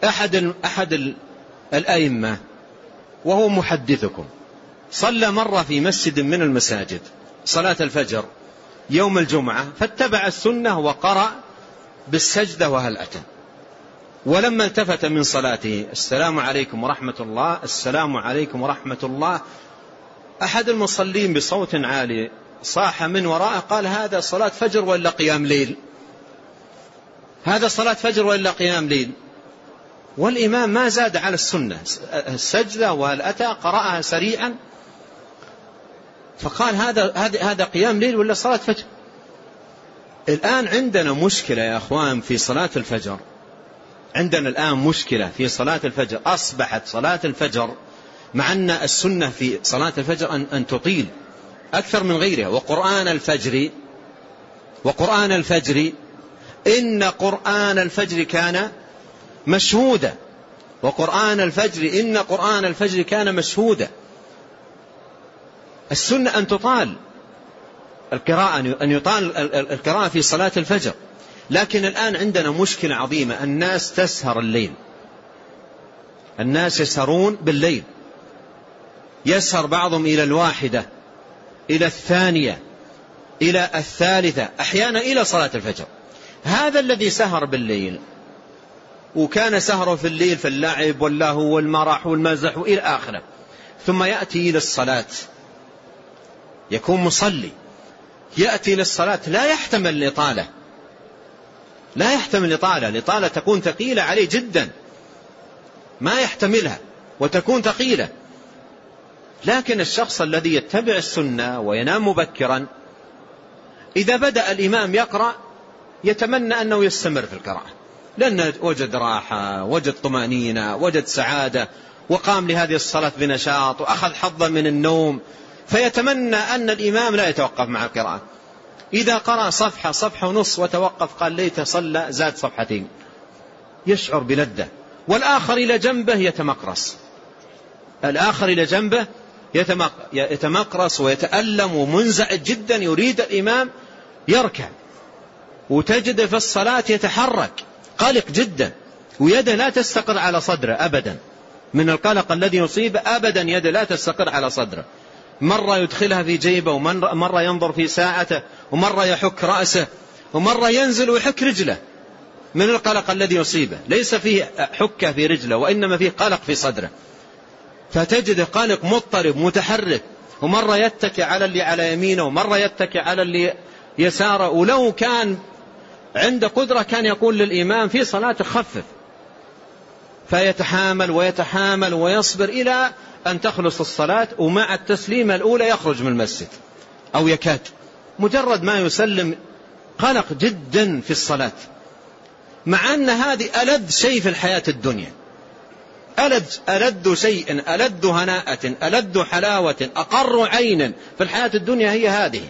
أحد الأئمة وهو محدثكم صلى مرة في مسجد من المساجد صلاة الفجر يوم الجمعة، فاتبع السنة وقرأ بالسجدة وهل أتى، ولما التفت من صلاته السلام عليكم ورحمة الله السلام عليكم ورحمة الله، أحد المصلين بصوت عالي صاح من وراءه قال هذا صلاة فجر ولا قيام ليل؟ هذا صلاة فجر ولا قيام ليل؟ والإمام ما زاد على السنة، السجدة وهل أتى قرأها سريعا، فقال هذا قيام ليل ولا صلاة فجر؟ الآن عندنا مشكلة يا أخوان في صلاة الفجر، عندنا الآن مشكلة في صلاة الفجر. أصبحت صلاة الفجر مع أن السنة في صلاة الفجر أن تطيل أكثر من غيرها. وقرآن الفجر إن قرآن الفجر كان مشهودا، وقرآن الفجر إن قرآن الفجر كان مشهودا. السنة أن تطال القراءة، أن يطال القراءة في صلاة الفجر. لكن الآن عندنا مشكلة عظيمة، الناس تسهر الليل، الناس يسهرون بالليل، يسهر بعضهم إلى 1 إلى 2 إلى 3 أحيانا إلى صلاة الفجر. هذا الذي سهر بالليل وكان سهره في الليل في اللعب واللهو والمرح والمزح وإلى آخره، ثم يأتي إلى الصلاة، يكون مصلي يأتي للصلاة لا يحتمل الإطالة، لا يحتمل الإطالة تكون ثقيلة عليه جدا، ما يحتملها وتكون ثقيلة. لكن الشخص الذي يتبع السنة وينام مبكرا إذا بدأ الإمام يقرأ يتمنى أنه يستمر في القراءة، لأنه وجد راحة، وجد طمأنينة، وجد سعادة، وقام لهذه الصلاة بنشاط وأخذ حظا من النوم، فيتمنى أن الإمام لا يتوقف مع القراءة. إذا قرأ صفحة ونص وتوقف قال ليت صلى زاد 2 صفحات، يشعر بلذة. والآخر إلى جنبه يتمقرص، الآخر إلى جنبه يتمقرص ويتألم ومنزعج جدا، يريد الإمام يركع، وتجد في الصلاة يتحرك قلق جدا، ويده لا تستقر على صدره أبدا من القلق الذي يصيب، أبدا يده لا تستقر على صدره، مرة يدخلها في جيبه، ومرة ينظر في ساعته، ومرة يحك رأسه، ومرة ينزل ويحك رجله من القلق الذي يصيبه. ليس فيه حكة في رجله وإنما فيه قلق في صدره، فتجد قلق مضطرب متحرك، ومرة يتكي على اللي على يمينه ومرة يتكي على اللي يساره. ولو كان عنده قدرة كان يقول للإمام في صلاة خفف، فيتحامل ويتحامل ويصبر إلى أن تخلص الصلاة، ومع التسليمة الأولى يخرج من المسجد أو يكاد، مجرد ما يسلم قلق جدا في الصلاة، مع أن هذه ألذ شيء في الحياة الدنيا، ألذ شيء، ألذ هناءة، ألذ حلاوة، أقر عين في الحياة الدنيا هي هذه.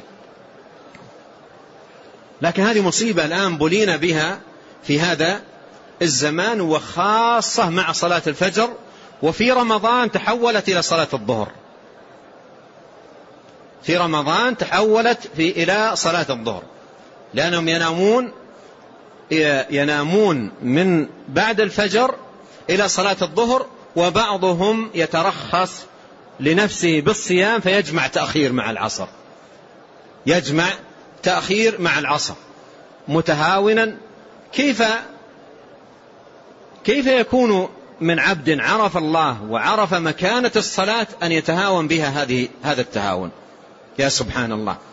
لكن هذه مصيبة الآن بلينا بها في هذا الزمان، وخاصة مع صلاة الفجر، وفي رمضان تحولت إلى صلاة الظهر، في رمضان تحولت إلى صلاة الظهر، لأنهم ينامون من بعد الفجر إلى صلاة الظهر، وبعضهم يترخص لنفسه بالصيام فيجمع تأخير مع العصر، يجمع تأخير مع العصر متهاونا. كيف يكون من عبد عرف الله وعرف مكانة الصلاة أن يتهاون بها هذا التهاون؟ يا سبحان الله.